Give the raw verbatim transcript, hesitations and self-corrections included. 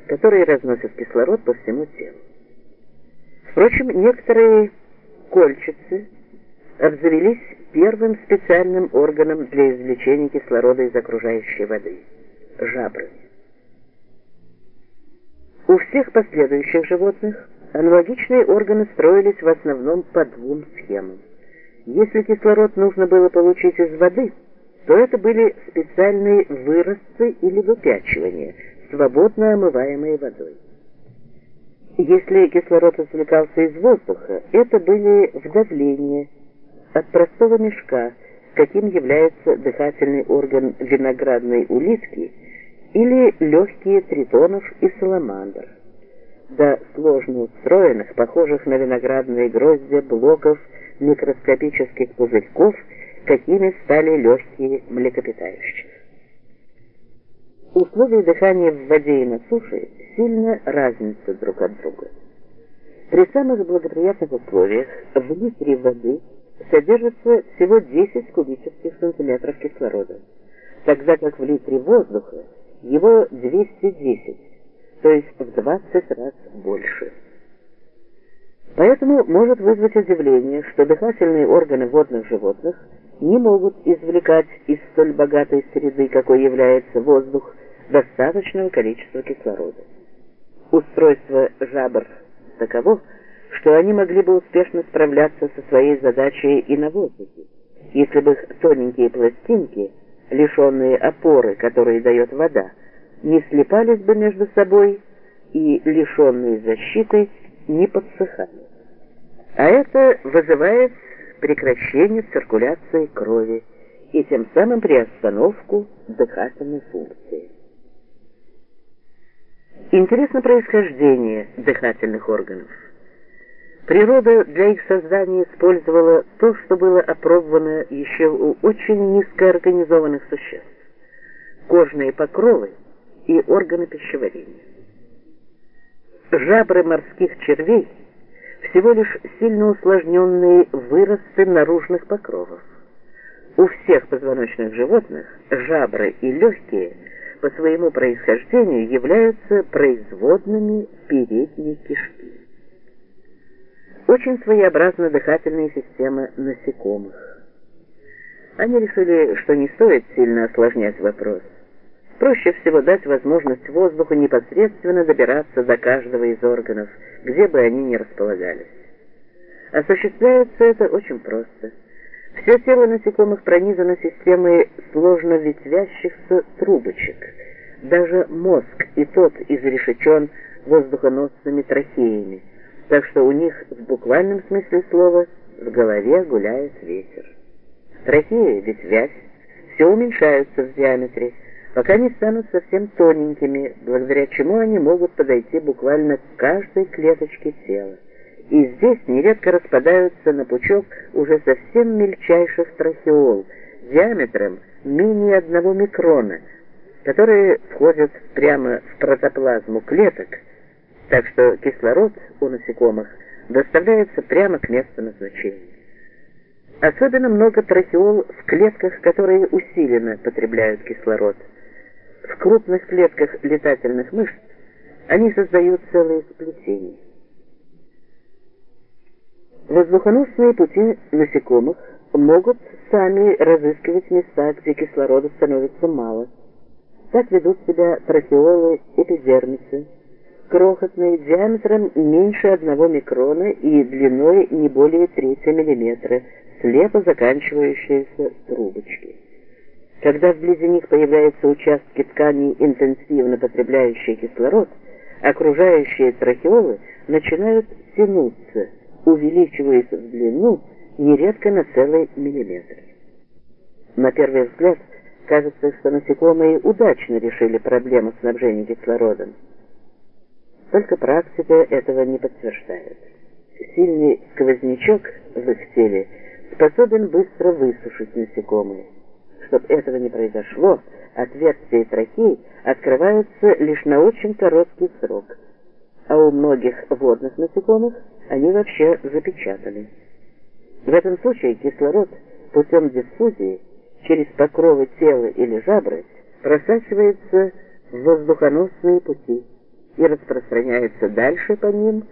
которые разносят кислород по всему телу. Впрочем, некоторые кольчицы обзавелись первым специальным органом для извлечения кислорода из окружающей воды – жабрами. У всех последующих животных аналогичные органы строились в основном по двум схемам. Если кислород нужно было получить из воды, то это были специальные выросты или выпячивания, свободно омываемые водой. Если кислород извлекался из воздуха, это были вдавления от простого мешка, каким является дыхательный орган виноградной улитки, или легкие тритонов и саламандр, до сложно устроенных, похожих на виноградные гроздья, блоков микроскопических пузырьков, какими стали легкие млекопитающих. Условия дыхания в воде и на суше сильно разнятся друг от друга. При самых благоприятных условиях в литре воды содержится всего десять кубических сантиметров кислорода, тогда как в литре воздуха его двести десять, то есть в двадцать раз больше. Поэтому может вызвать удивление, что дыхательные органы водных животных не могут извлекать из столь богатой среды, какой является воздух, достаточного количества кислорода. Устройство жабр таково, что они могли бы успешно справляться со своей задачей и на воздухе, если бы их тоненькие пластинки, лишенные опоры, которые дает вода, не слипались бы между собой и, лишенные защиты, не подсыхали. А это вызывает прекращение циркуляции крови и тем самым приостановку дыхательной функции. Интересно происхождение дыхательных органов. Природа для их создания использовала то, что было опробовано еще у очень низкоорганизованных существ – кожные покровы и органы пищеварения. Жабры морских червей – всего лишь сильно усложненные выросты наружных покровов. У всех позвоночных животных жабры и легкие по своему происхождению являются производными передней кишки. Очень своеобразна дыхательная система насекомых. Они решили, что не стоит сильно осложнять вопрос. Проще всего дать возможность воздуху непосредственно добираться до каждого из органов, где бы они ни располагались. Осуществляется это очень просто. Все тело насекомых пронизано системой сложно ветвящихся трубочек. Даже мозг и тот изрешечен воздухоносными трахеями, так что у них в буквальном смысле слова в голове гуляет ветер. Трахеи, ветвясь, все уменьшаются в диаметре, пока не станут совсем тоненькими, благодаря чему они могут подойти буквально к каждой клеточке тела. И здесь нередко распадаются на пучок уже совсем мельчайших трахеол, диаметром менее одного микрона, которые входят прямо в протоплазму клеток, так что кислород у насекомых доставляется прямо к месту назначения. Особенно много трахеол в клетках, которые усиленно потребляют кислород. В крупных клетках летательных мышц они создают целые сплетения. Воздухоносные пути насекомых могут сами разыскивать места, где кислорода становится мало. Так ведут себя трахеолы эпидермисы, крохотные, диаметром меньше одного микрона и длиной не более трети миллиметра, слепо заканчивающиеся трубочки. Когда вблизи них появляются участки тканей, интенсивно потребляющие кислород, окружающие трахеолы начинают тянуться, увеличиваясь в длину нередко на целый миллиметр. На первый взгляд кажется, что насекомые удачно решили проблему снабжения кислородом. Только практика этого не подтверждает. Сильный сквознячок в их теле способен быстро высушить насекомые. Чтобы этого не произошло, отверстия трахей открываются лишь на очень короткий срок, а у многих водных насекомых они вообще запечатаны. В этом случае кислород путем диффузии через покровы тела или жабры просачивается в воздухоносные пути и распространяется дальше по ним